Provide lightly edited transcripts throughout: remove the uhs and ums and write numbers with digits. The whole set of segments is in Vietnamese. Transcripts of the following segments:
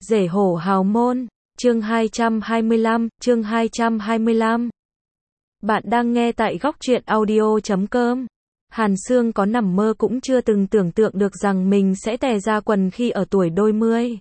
Rể hổ hào môn, chương 225. Bạn đang nghe tại góc truyện audio.com. Hàn Sương có nằm mơ cũng chưa từng tưởng tượng được rằng mình sẽ tè ra quần khi ở tuổi đôi mươi.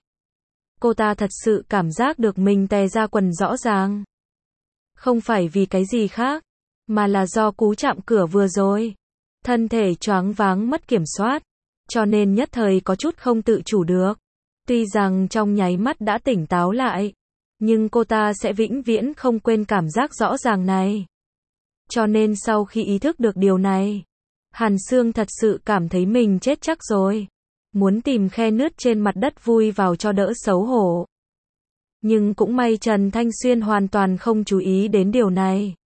Cô ta thật sự cảm giác được mình tè ra quần rõ ràng. Không phải vì cái gì khác, mà là do cú chạm cửa vừa rồi. Thân thể choáng váng mất kiểm soát, cho nên nhất thời có chút không tự chủ được. Tuy rằng trong nháy mắt đã tỉnh táo lại, nhưng cô ta sẽ vĩnh viễn không quên cảm giác rõ ràng này. Cho nên sau khi ý thức được điều này, Hàn Sương thật sự cảm thấy mình chết chắc rồi. Muốn tìm khe nứt trên mặt đất vui vào cho đỡ xấu hổ. Nhưng cũng may Trần Thanh Xuyên hoàn toàn không chú ý đến điều này.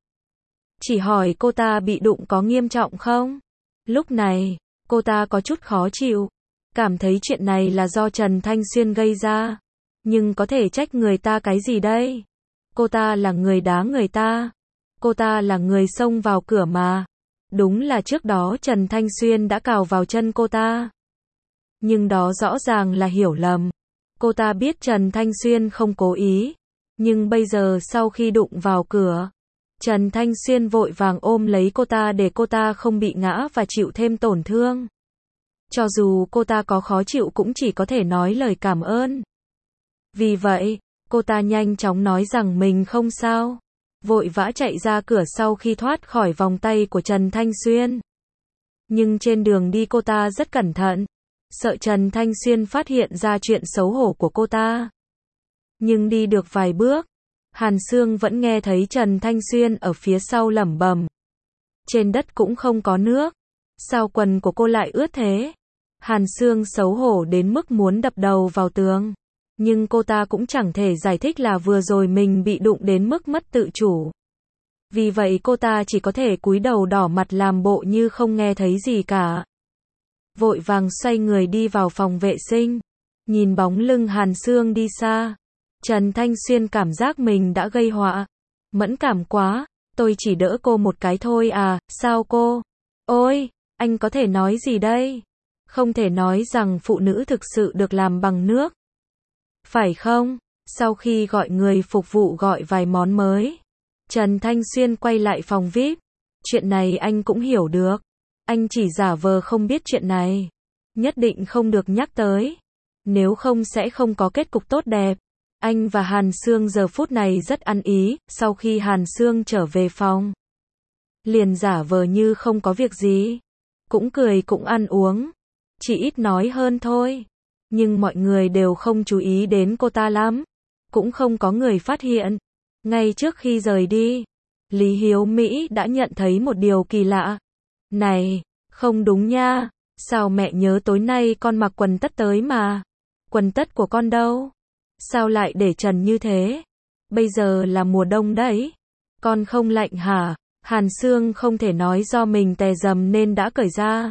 Chỉ hỏi cô ta bị đụng có nghiêm trọng không? Lúc này, cô ta có chút khó chịu. Cảm thấy chuyện này là do Trần Thanh Xuyên gây ra. Nhưng có thể trách người ta cái gì đây? Cô ta là người đá người ta. Cô ta là người xông vào cửa mà. Đúng là trước đó Trần Thanh Xuyên đã cào vào chân cô ta. Nhưng đó rõ ràng là hiểu lầm. Cô ta biết Trần Thanh Xuyên không cố ý. Nhưng bây giờ sau khi đụng vào cửa, Trần Thanh Xuyên vội vàng ôm lấy cô ta để cô ta không bị ngã và chịu thêm tổn thương. Cho dù cô ta có khó chịu cũng chỉ có thể nói lời cảm ơn. Vì vậy, cô ta nhanh chóng nói rằng mình không sao. Vội vã chạy ra cửa sau khi thoát khỏi vòng tay của Trần Thanh Xuyên. Nhưng trên đường đi cô ta rất cẩn thận. Sợ Trần Thanh Xuyên phát hiện ra chuyện xấu hổ của cô ta. Nhưng đi được vài bước, Hàn Sương vẫn nghe thấy Trần Thanh Xuyên ở phía sau lẩm bẩm. Trên đất cũng không có nước. Sao quần của cô lại ướt thế? Hàn Sương xấu hổ đến mức muốn đập đầu vào tường. Nhưng cô ta cũng chẳng thể giải thích là vừa rồi mình bị đụng đến mức mất tự chủ. Vì vậy cô ta chỉ có thể cúi đầu đỏ mặt làm bộ như không nghe thấy gì cả. Vội vàng xoay người đi vào phòng vệ sinh. Nhìn bóng lưng Hàn Sương đi xa, Trần Thanh Xuyên cảm giác mình đã gây họa. Mẫn cảm quá, tôi chỉ đỡ cô một cái thôi à, sao cô? Ôi, anh có thể nói gì đây? Không thể nói rằng phụ nữ thực sự được làm bằng nước. Phải không? Sau khi gọi người phục vụ gọi vài món mới, Trần Thanh Xuyên quay lại phòng VIP. Chuyện này anh cũng hiểu được. Anh chỉ giả vờ không biết chuyện này. Nhất định không được nhắc tới. Nếu không sẽ không có kết cục tốt đẹp. Anh và Hàn Sương giờ phút này rất ăn ý. Sau khi Hàn Sương trở về phòng, liền giả vờ như không có việc gì. Cũng cười cũng ăn uống. Chỉ ít nói hơn thôi. Nhưng mọi người đều không chú ý đến cô ta lắm. Cũng không có người phát hiện. Ngay trước khi rời đi, Lý Hiếu Mỹ đã nhận thấy một điều kỳ lạ. Này, không đúng nha. Sao mẹ nhớ tối nay con mặc quần tất tới mà? Quần tất của con đâu? Sao lại để trần như thế? Bây giờ là mùa đông đấy. Con không lạnh hả? Hàn Sương không thể nói do mình tè dầm nên đã cởi ra.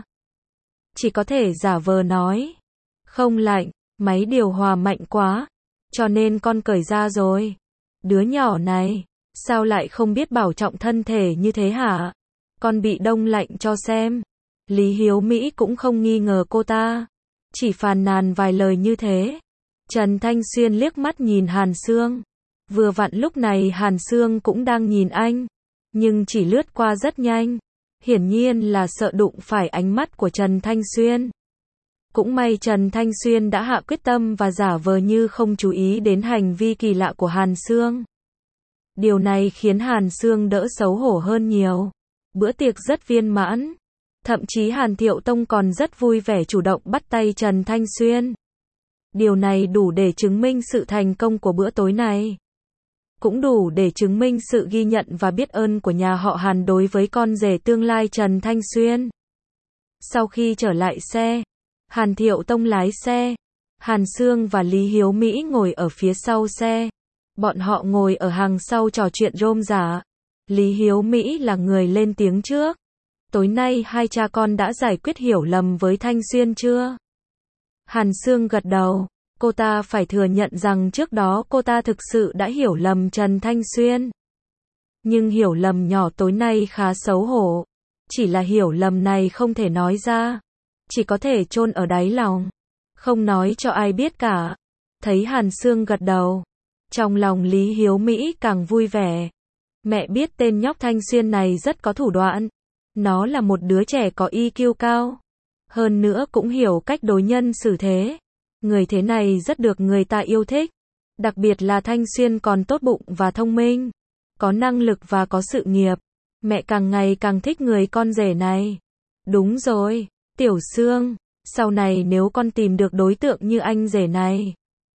Chỉ có thể giả vờ nói. Không lạnh, máy điều hòa mạnh quá. Cho nên con cởi ra rồi. Đứa nhỏ này, sao lại không biết bảo trọng thân thể như thế hả? Con bị đông lạnh cho xem. Lý Hiếu Mỹ cũng không nghi ngờ cô ta. Chỉ phàn nàn vài lời như thế. Trần Thanh Xuyên liếc mắt nhìn Hàn Sương. Vừa vặn lúc này Hàn Sương cũng đang nhìn anh. Nhưng chỉ lướt qua rất nhanh. Hiển nhiên là sợ đụng phải ánh mắt của Trần Thanh Xuyên. Cũng may Trần Thanh Xuyên đã hạ quyết tâm và giả vờ như không chú ý đến hành vi kỳ lạ của Hàn Sương. Điều này khiến Hàn Sương đỡ xấu hổ hơn nhiều. Bữa tiệc rất viên mãn. Thậm chí Hàn Thiệu Tông còn rất vui vẻ chủ động bắt tay Trần Thanh Xuyên. Điều này đủ để chứng minh sự thành công của bữa tối này. Cũng đủ để chứng minh sự ghi nhận và biết ơn của nhà họ Hàn đối với con rể tương lai Trần Thanh Xuyên. Sau khi trở lại xe, Hàn Thiệu Tông lái xe. Hàn Sương và Lý Hiếu Mỹ ngồi ở phía sau xe. Bọn họ ngồi ở hàng sau trò chuyện rôm rả. Lý Hiếu Mỹ là người lên tiếng trước. Tối nay hai cha con đã giải quyết hiểu lầm với Thanh Xuyên chưa? Hàn Sương gật đầu. Cô ta phải thừa nhận rằng trước đó cô ta thực sự đã hiểu lầm Trần Thanh Xuyên. Nhưng hiểu lầm nhỏ tối nay khá xấu hổ. Chỉ là hiểu lầm này không thể nói ra. Chỉ có thể chôn ở đáy lòng. Không nói cho ai biết cả. Thấy Hàn Sương gật đầu, trong lòng Lý Hiếu Mỹ càng vui vẻ. Mẹ biết tên nhóc Thanh Xuyên này rất có thủ đoạn. Nó là một đứa trẻ có IQ cao. Hơn nữa cũng hiểu cách đối nhân xử thế. Người thế này rất được người ta yêu thích. Đặc biệt là Thanh Xuyên còn tốt bụng và thông minh. Có năng lực và có sự nghiệp. Mẹ càng ngày càng thích người con rể này. Đúng rồi, Tiểu Sương, sau này nếu con tìm được đối tượng như anh rể này,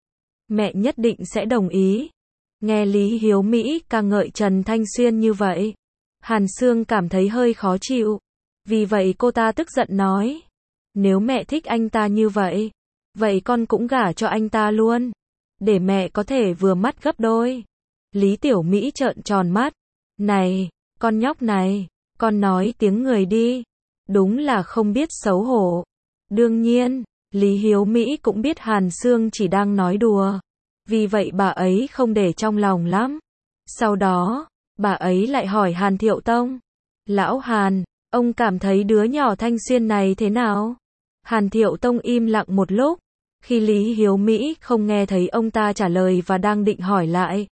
mẹ nhất định sẽ đồng ý. Nghe Lý Hiếu Mỹ ca ngợi Trần Thanh Xuyên như vậy, Hàn Sương cảm thấy hơi khó chịu. Vì vậy cô ta tức giận nói, nếu mẹ thích anh ta như vậy, vậy con cũng gả cho anh ta luôn, để mẹ có thể vừa mắt gấp đôi. Lý Tiểu Mỹ trợn tròn mắt, này, con nhóc này, con nói tiếng người đi, đúng là không biết xấu hổ. Đương nhiên, Lý Hiếu Mỹ cũng biết Hàn Sương chỉ đang nói đùa, vì vậy bà ấy không để trong lòng lắm. Sau đó, bà ấy lại hỏi Hàn Thiệu Tông, lão Hàn, ông cảm thấy đứa nhỏ Thanh Xuyên này thế nào? Hàn Thiệu Tông im lặng một lúc, khi Lý Hiếu Mỹ không nghe thấy ông ta trả lời và đang định hỏi lại.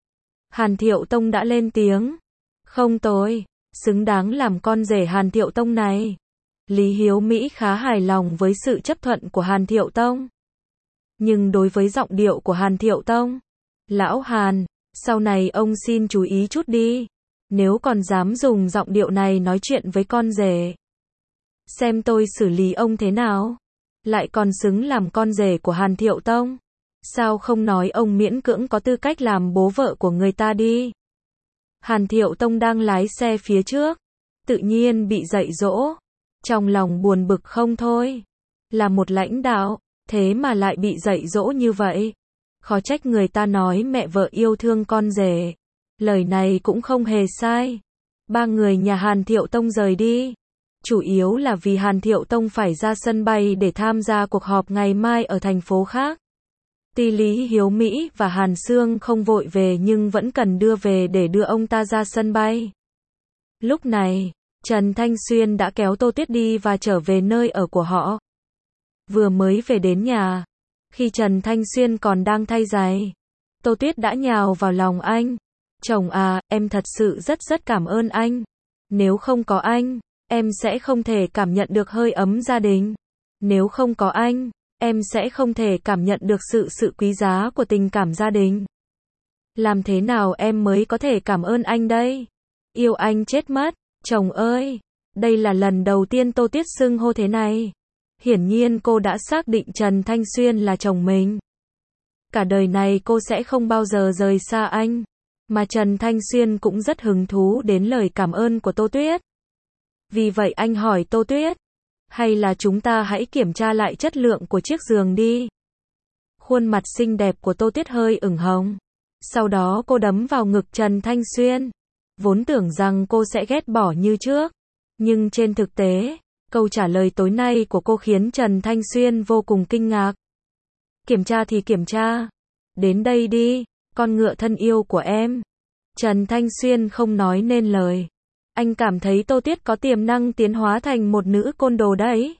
Hàn Thiệu Tông đã lên tiếng, không tồi, xứng đáng làm con rể Hàn Thiệu Tông này. Lý Hiếu Mỹ khá hài lòng với sự chấp thuận của Hàn Thiệu Tông. Nhưng đối với giọng điệu của Hàn Thiệu Tông, lão Hàn, sau này ông xin chú ý chút đi. Nếu còn dám dùng giọng điệu này nói chuyện với con rể, xem tôi xử lý ông thế nào. Lại còn xứng làm con rể của Hàn Thiệu Tông. Sao không nói ông miễn cưỡng có tư cách làm bố vợ của người ta đi. Hàn Thiệu Tông đang lái xe phía trước, tự nhiên bị dạy dỗ. Trong lòng buồn bực không thôi. Là một lãnh đạo, thế mà lại bị dạy dỗ như vậy. Khó trách người ta nói mẹ vợ yêu thương con rể. Lời này cũng không hề sai. Ba người nhà Hàn Thiệu Tông rời đi. Chủ yếu là vì Hàn Thiệu Tông phải ra sân bay để tham gia cuộc họp ngày mai ở thành phố khác. Tuy Lý Hiếu Mỹ và Hàn Sương không vội về nhưng vẫn cần đưa về để đưa ông ta ra sân bay. Lúc này, Trần Thanh Xuyên đã kéo Tô Tuyết đi và trở về nơi ở của họ. Vừa mới về đến nhà, khi Trần Thanh Xuyên còn đang thay giày, Tô Tuyết đã nhào vào lòng anh. Chồng à, em thật sự rất cảm ơn anh. Nếu không có anh, em sẽ không thể cảm nhận được hơi ấm gia đình. Nếu không có anh, em sẽ không thể cảm nhận được sự quý giá của tình cảm gia đình. Làm thế nào em mới có thể cảm ơn anh đây? Yêu anh chết mất. Chồng ơi, đây là lần đầu tiên Tô Tuyết xưng hô thế này. Hiển nhiên cô đã xác định Trần Thanh Xuyên là chồng mình. Cả đời này cô sẽ không bao giờ rời xa anh. Mà Trần Thanh Xuyên cũng rất hứng thú đến lời cảm ơn của Tô Tuyết. Vì vậy anh hỏi Tô Tuyết, hay là chúng ta hãy kiểm tra lại chất lượng của chiếc giường đi. Khuôn mặt xinh đẹp của Tô Tuyết hơi ửng hồng. Sau đó cô đấm vào ngực Trần Thanh Xuyên. Vốn tưởng rằng cô sẽ ghét bỏ như trước. Nhưng trên thực tế, câu trả lời tối nay của cô khiến Trần Thanh Xuyên vô cùng kinh ngạc. Kiểm tra thì kiểm tra. Đến đây đi, con ngựa thân yêu của em. Trần Thanh Xuyên không nói nên lời. Anh cảm thấy Tô Tuyết có tiềm năng tiến hóa thành một nữ côn đồ đấy.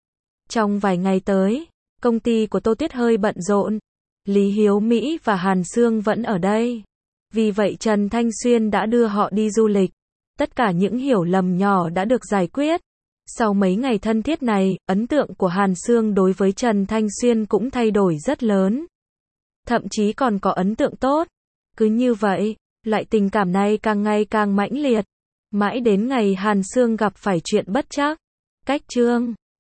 Trong vài ngày tới, công ty của Tô Tuyết hơi bận rộn. Lý Hiếu Mỹ và Hàn Sương vẫn ở đây. Vì vậy Trần Thanh Xuyên đã đưa họ đi du lịch. Tất cả những hiểu lầm nhỏ đã được giải quyết. Sau mấy ngày thân thiết này, ấn tượng của Hàn Sương đối với Trần Thanh Xuyên cũng thay đổi rất lớn. Thậm chí còn có ấn tượng tốt. Cứ như vậy, loại tình cảm này càng ngày càng mãnh liệt. Mãi đến ngày Hàn Sương gặp phải chuyện bất trắc. Cách chương